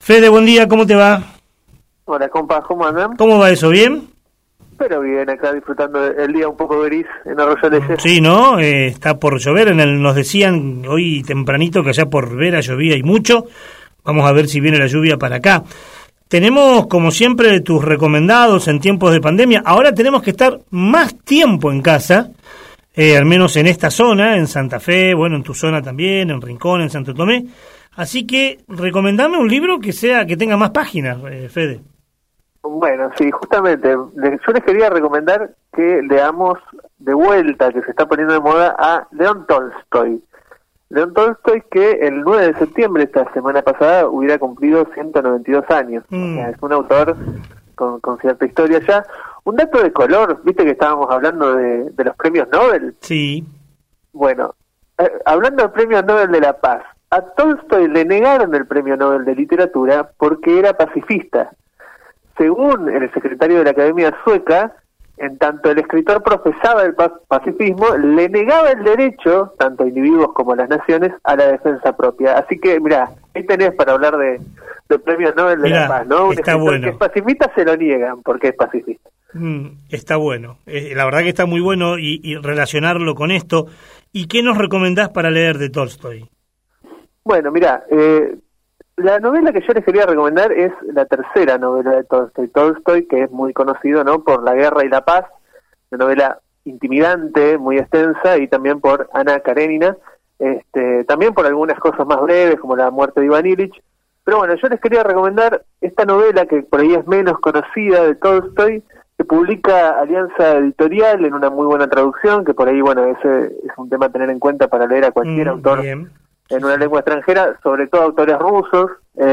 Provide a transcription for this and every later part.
Fede, buen día, ¿cómo te va? Hola, compa, ¿cómo andan? ¿Cómo va eso? ¿Bien? Pero bien, acá disfrutando el día un poco gris en Arroyo Leche. Sí, ¿no? Está por llover, nos decían hoy tempranito que allá por Vera llovía y mucho. Vamos a ver si viene la lluvia para acá. Tenemos, como siempre, tus recomendados en tiempos de pandemia. Ahora tenemos que estar más tiempo en casa, al menos en esta zona, en Santa Fe, bueno, en tu zona también, en Rincón, en Santo Tomé. Así que recomendame un libro que tenga más páginas, Fede. Bueno, sí, justamente, yo les quería recomendar que leamos de vuelta, que se está poniendo de moda, a León Tolstoy. León Tolstoy, que el 9 de septiembre, esta semana pasada, hubiera cumplido 192 años. O sea, es un autor con cierta historia ya. Un dato de color, viste que estábamos hablando de los premios Nobel. Sí. Bueno, hablando del premio Nobel de la Paz, a Tolstoy le negaron el premio Nobel de Literatura porque era pacifista. Según el secretario de la Academia Sueca, en tanto el escritor profesaba el pacifismo, le negaba el derecho, tanto a individuos como a las naciones, a la defensa propia. Así que, mirá, ahí tenés para hablar de premios Nobel de la Paz, ¿no? Un está escritor bueno. que es pacifista se lo niegan porque es pacifista. Está bueno. La verdad que está muy bueno y relacionarlo con esto. ¿Y qué nos recomendás para leer de Tolstoy? Bueno, mirá, la novela que yo les quería recomendar es la tercera novela de Tolstoy, que es muy conocido, ¿no?, por La guerra y la paz, una novela intimidante, muy extensa, y también por Ana Karenina, también por algunas cosas más breves, como La muerte de Iván Ilich. Pero bueno, yo les quería recomendar esta novela, que por ahí es menos conocida, de Tolstoy, que publica Alianza Editorial en una muy buena traducción, que por ahí, bueno, ese es un tema a tener en cuenta para leer a cualquier autor bien. En una lengua extranjera, sobre todo autores rusos,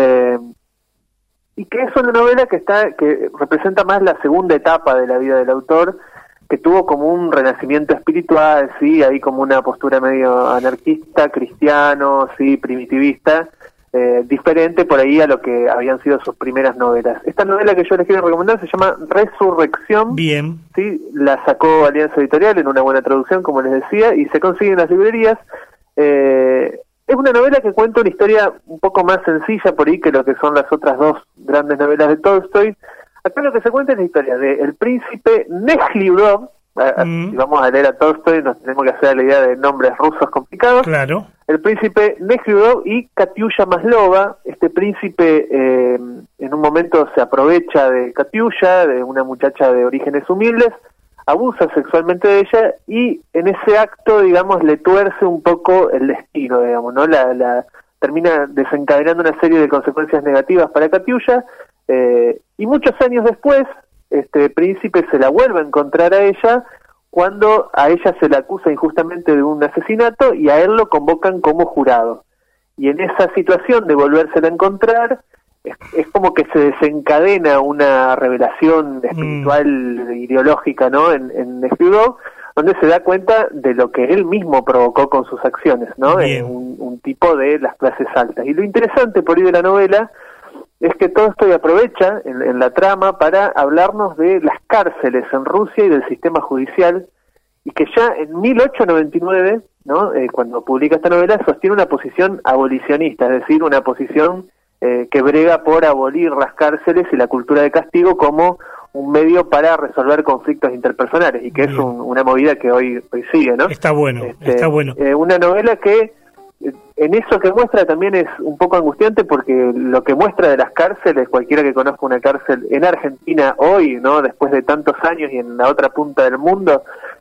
y que es una novela que representa más la segunda etapa de la vida del autor, que tuvo como un renacimiento espiritual, sí, ahí como una postura medio anarquista, cristiano, sí, primitivista, diferente por ahí a lo que habían sido sus primeras novelas. Esta novela que yo les quiero recomendar se llama Resurrección. Bien. Sí, la sacó Alianza Editorial en una buena traducción, como les decía, y se consigue en las librerías. Es una novela que cuenta una historia un poco más sencilla por ahí que lo que son las otras dos grandes novelas de Tolstoy. Acá lo que se cuenta es la historia de el príncipe Nekhlyudov. Si vamos a leer a Tolstoy nos tenemos que hacer la idea de nombres rusos complicados. Claro. El príncipe Nekhlyudov y Katyusha Maslova. Este príncipe en un momento se aprovecha de Katyusha, de una muchacha de orígenes humildes, abusa sexualmente de ella y en ese acto, digamos, le tuerce un poco el destino, digamos, ¿no? Termina desencadenando una serie de consecuencias negativas para Katyusha, y muchos años después, este príncipe se la vuelve a encontrar a ella cuando a ella se la acusa injustamente de un asesinato y a él lo convocan como jurado. Y en esa situación de volvérsela a encontrar, es como que se desencadena una revelación espiritual, ideológica, ¿no?, en Nekhlyudov, donde se da cuenta de lo que él mismo provocó con sus acciones, ¿no? Un tipo de las clases altas. Y lo interesante por ahí de la novela es que todo esto aprovecha en la trama para hablarnos de las cárceles en Rusia y del sistema judicial, y que ya en 1899, ¿no?, cuando publica esta novela, sostiene una posición abolicionista, es decir, una posición que brega por abolir las cárceles y la cultura de castigo como un medio para resolver conflictos interpersonales, y que es una movida que hoy sigue, ¿no? Está bueno, está bueno. Una novela que en eso que muestra también es un poco angustiante, porque lo que muestra de las cárceles, cualquiera que conozca una cárcel en Argentina hoy, ¿no?, después de tantos años y en la otra punta del mundo,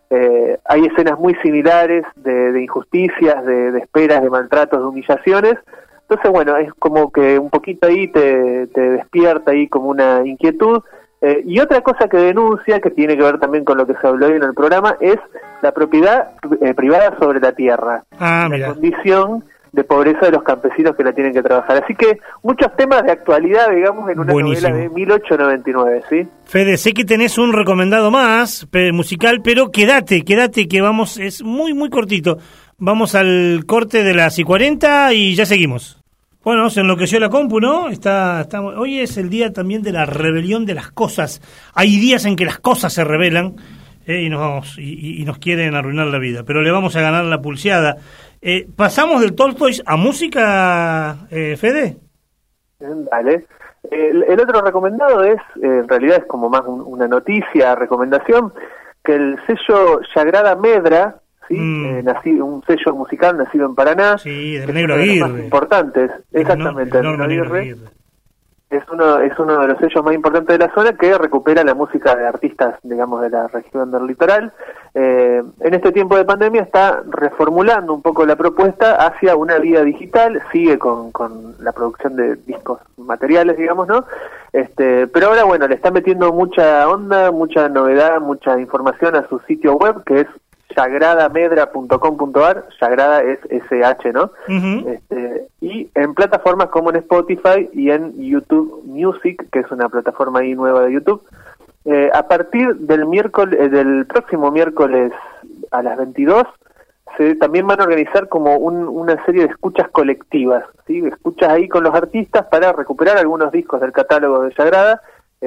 hay escenas muy similares de injusticias, de esperas, de maltratos, de humillaciones. Entonces, bueno, es como que un poquito ahí te despierta ahí como una inquietud. Y otra cosa que denuncia, que tiene que ver también con lo que se habló hoy en el programa, es la propiedad privada sobre la tierra. La condición de pobreza de los campesinos que la tienen que trabajar. Así que muchos temas de actualidad, digamos, en una novela de 1899, ¿sí? Fede, sé que tenés un recomendado más musical, pero quédate, que vamos, es muy, muy cortito. Vamos al corte de las 40 y ya seguimos. Bueno, se enloqueció la compu, ¿no? Hoy es el día también de la rebelión de las cosas. Hay días en que las cosas se rebelan y nos quieren arruinar la vida, pero le vamos a ganar la pulseada. ¿Pasamos del Tolstoy a música, Fede? Dale. El otro recomendado es, en realidad es como más una noticia, recomendación, que el sello Sagrada Medra, ¿sí? Un sello musical nacido en Paraná, sí, del Negro Aguirre, más importantes, exactamente, el Negro Aguirre. Es uno de los sellos más importantes de la zona, que recupera la música de artistas, digamos, de la región del litoral. En este tiempo de pandemia está reformulando un poco la propuesta hacia una vía digital, sigue con la producción de discos materiales, digamos, ¿no? Pero ahora, bueno, le está metiendo mucha onda, mucha novedad, mucha información a su sitio web, que es sagradamedra.com.ar. Sagrada es SH, ¿no? Uh-huh. Y en plataformas como en Spotify y en YouTube Music, que es una plataforma ahí nueva de YouTube. A partir del próximo miércoles a las 22, también van a organizar como una serie de escuchas colectivas, ¿sí? Escuchas ahí con los artistas para recuperar algunos discos del catálogo de Sagrada,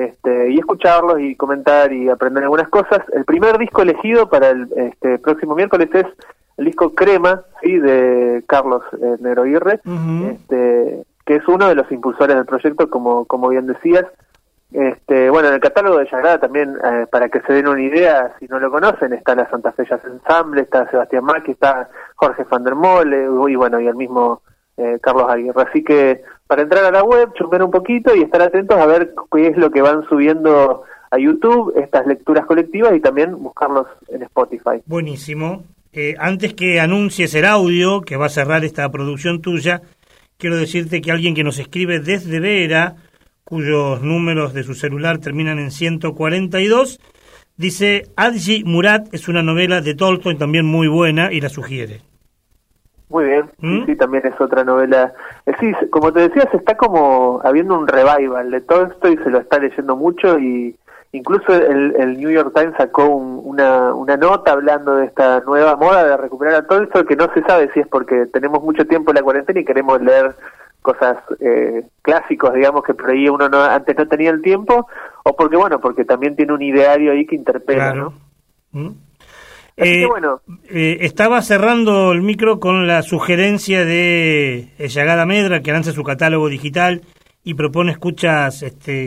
y escucharlos y comentar y aprender algunas cosas. El primer disco elegido para el próximo miércoles es el disco Crema, ¿sí? De Carlos Negro Aguirre, uh-huh. Que es uno de los impulsores del proyecto, como bien decías. Bueno, en el catálogo de Sagrada también, para que se den una idea, si no lo conocen, está la Santa Fe Jazz Ensemble, está Sebastián Macchi, está Jorge van der Mole, y bueno, y el mismo Carlos Aguirre. Así que para entrar a la web, chusmear un poquito y estar atentos a ver qué es lo que van subiendo a YouTube, estas lecturas colectivas, y también buscarlos en Spotify. Buenísimo. Antes que anuncies el audio que va a cerrar esta producción tuya, quiero decirte que alguien que nos escribe desde Vera, cuyos números de su celular terminan en 142, dice: Adji Murat es una novela de Tolstoy también muy buena, y la sugiere. Muy bien, sí, también es otra novela. Sí, como te decía, se está como habiendo un revival de Tolstoy, se lo está leyendo mucho, y incluso el New York Times sacó una nota hablando de esta nueva moda de recuperar a Tolstoy, que no se sabe si es porque tenemos mucho tiempo en la cuarentena y queremos leer cosas clásicos, digamos, que por ahí uno antes no tenía el tiempo, o porque también tiene un ideario ahí que interpela, claro, ¿no? Así que bueno. Estaba cerrando el micro con la sugerencia de Sagrada Medra, que lanza su catálogo digital y propone escuchas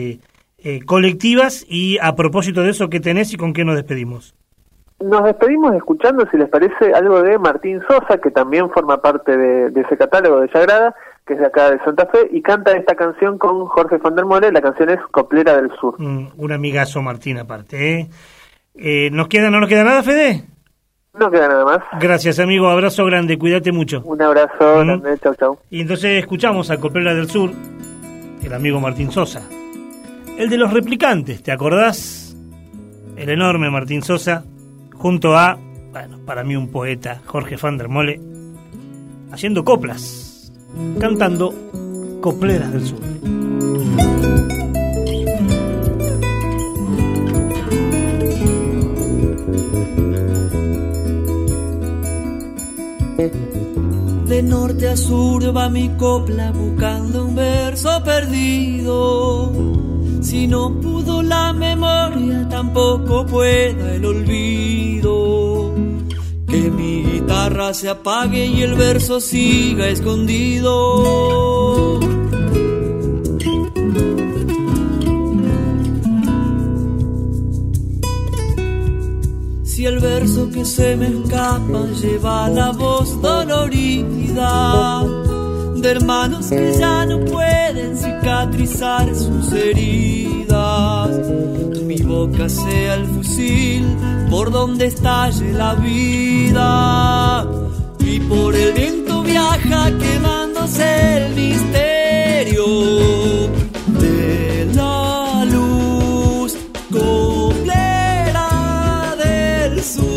colectivas, y a propósito de eso, ¿qué tenés y con qué nos despedimos? Nos despedimos escuchando, si les parece, algo de Martín Sosa, que también forma parte de ese catálogo de Sagrada, que es de acá de Santa Fe, y canta esta canción con Jorge van der Mole. La canción es Coplera del Sur. Un amigazo Martín aparte, ¿No nos queda nada, Fede? No queda nada más. Gracias, amigo, abrazo grande, cuídate mucho. Un abrazo grande, chau, chau. Y entonces escuchamos a Coplera del Sur, el amigo Martín Sosa, el de los replicantes, ¿te acordás? El enorme Martín Sosa, junto a, bueno, para mí un poeta, Jorge van der Mole, haciendo coplas, cantando Copleras del Sur. De norte a sur va mi copla buscando un verso perdido. Si no pudo la memoria, tampoco pueda el olvido. Que mi guitarra se apague y el verso siga escondido. Si el verso que se me escapa lleva la voz dolorida de hermanos que ya no pueden cicatrizar sus heridas, mi boca sea el fusil por donde estalle la vida, y por el viento viaja quemándose el misterio de la luz coplera del sur.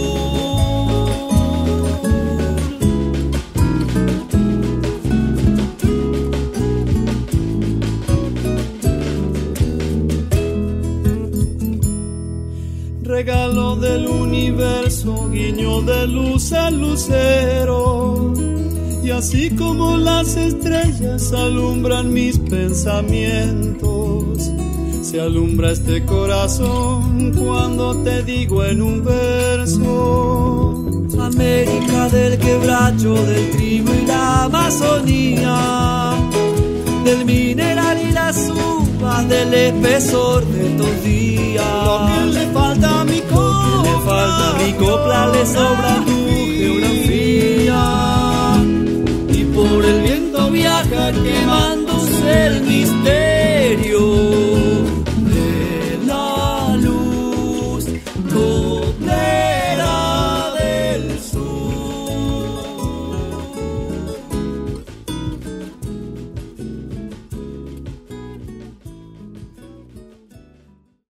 Regalo del universo, guiño de luz al lucero, y así como las estrellas alumbran mis pensamientos, se alumbra este corazón cuando te digo en un verso: América del quebracho, del trigo y la Amazonía, del mineral y las uvas, del espesor de estos días. Lo que le falta a mi copla, le sobra tu